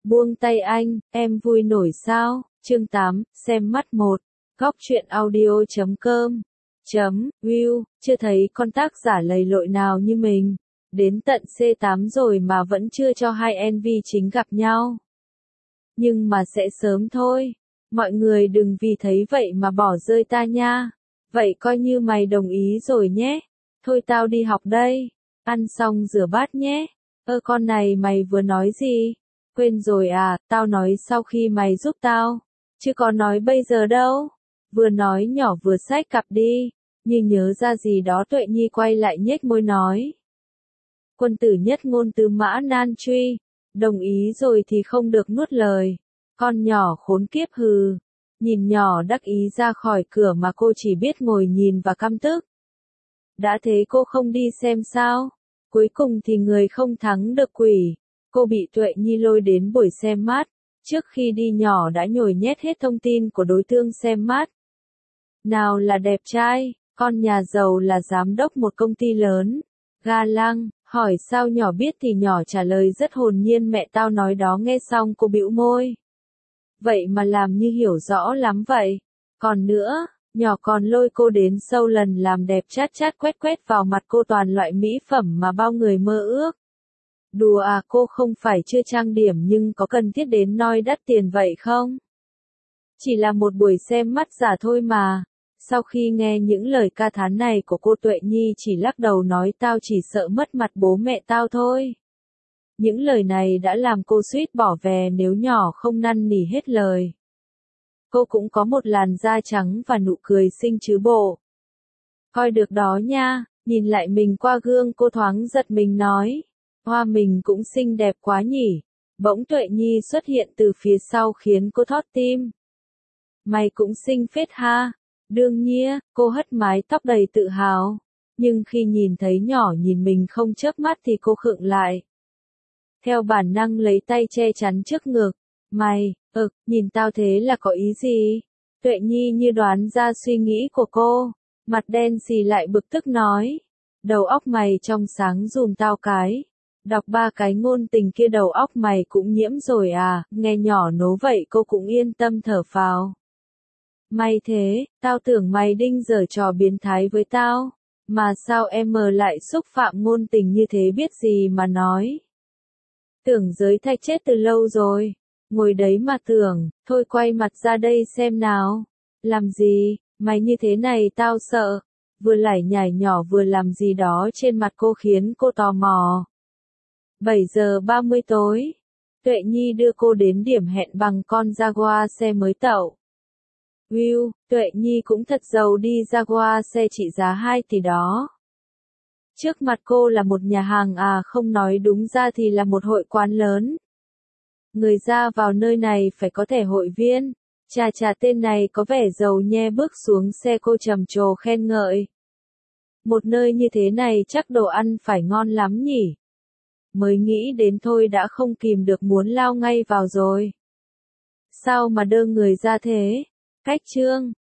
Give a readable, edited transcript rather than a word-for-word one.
Buông tay anh, em vui nổi sao? Chương 8, xem mắt 1. Góc truyện audio.com View, chưa thấy con tác giả lầy lội nào như mình. Đến tận C8 rồi mà vẫn chưa cho hai NV chính gặp nhau. Nhưng mà sẽ sớm thôi. Mọi người đừng vì thấy vậy mà bỏ rơi ta nha. Vậy coi như mày đồng ý rồi nhé. Thôi tao đi học đây. Ăn xong rửa bát nhé. Con này mày vừa nói gì? Quên rồi à, tao nói sau khi mày giúp tao. Chứ có nói bây giờ đâu. Vừa nói nhỏ vừa xách cặp đi. Như nhớ ra gì đó Tuệ Nhi quay lại nhếch môi nói. Quân tử nhất ngôn tứ mã nan truy. Đồng ý rồi thì không được nuốt lời. Con nhỏ khốn kiếp hừ. Nhìn nhỏ đắc ý ra khỏi cửa mà cô chỉ biết ngồi nhìn và căm tức. Đã thế cô không đi xem sao? Cuối cùng thì người không thắng được quỷ. Cô bị Tuệ Nhi lôi đến buổi xem mát. Trước khi đi nhỏ đã nhồi nhét hết thông tin của đối tượng xem mát. Nào là đẹp trai, con nhà giàu là giám đốc một công ty lớn. Ga lăng, hỏi sao nhỏ biết thì nhỏ trả lời rất hồn nhiên mẹ tao nói đó nghe xong cô bĩu môi. Vậy mà làm như hiểu rõ lắm vậy. Còn nữa, nhỏ còn lôi cô đến sâu lần làm đẹp chát chát quét quét vào mặt cô toàn loại mỹ phẩm mà bao người mơ ước. Đùa à, cô không phải chưa trang điểm nhưng có cần thiết đến nôi đắt tiền vậy không? Chỉ là một buổi xem mắt giả thôi mà. Sau khi nghe những lời ca thán này của cô Tuệ Nhi chỉ lắc đầu nói tao chỉ sợ mất mặt bố mẹ tao thôi. Những lời này đã làm cô suýt bỏ về nếu nhỏ không năn nỉ hết lời. Cô cũng có một làn da trắng và nụ cười xinh chứ bộ. Coi được đó nha, nhìn lại mình qua gương cô thoáng giật mình nói. Hoa mình cũng xinh đẹp quá nhỉ. Bỗng Tuệ Nhi xuất hiện từ phía sau khiến cô thót tim. Mày cũng xinh phết ha. Đương nhiên, cô hất mái tóc đầy tự hào. Nhưng khi nhìn thấy nhỏ nhìn mình không chớp mắt thì cô khựng lại. Theo bản năng lấy tay che chắn trước ngực. Mày, nhìn tao thế là có ý gì? Tuệ Nhi như đoán ra suy nghĩ của cô. Mặt đen xì lại bực tức nói. Đầu óc mày trong sáng dùm tao cái. Đọc 3 cái ngôn tình kia đầu óc mày cũng nhiễm rồi à, nghe nhỏ nố vậy cô cũng yên tâm thở phào. May thế, tao tưởng mày đinh giở trò biến thái với tao, mà sao em lại xúc phạm ngôn tình như thế biết gì mà nói. Tưởng giới thạch chết từ lâu rồi, ngồi đấy mà tưởng, thôi quay mặt ra đây xem nào. Làm gì, mày như thế này tao sợ, vừa lải nhải nhỏ vừa làm gì đó trên mặt cô khiến cô tò mò. 7 giờ 30 tối, Tuệ Nhi đưa cô đến điểm hẹn bằng con Jaguar xe mới tậu. View, Tuệ Nhi cũng thật giàu đi Jaguar xe trị giá 2 tỷ đó. Trước mặt cô là một nhà hàng à không nói đúng ra thì là một hội quán lớn. Người ra vào nơi này phải có thẻ hội viên. Chà tên này có vẻ giàu nhe bước xuống xe cô trầm trồ khen ngợi. Một nơi như thế này chắc đồ ăn phải ngon lắm nhỉ. Mới nghĩ đến thôi đã không kìm được muốn lao ngay vào rồi. Sao mà đơ người ra thế? Cách chương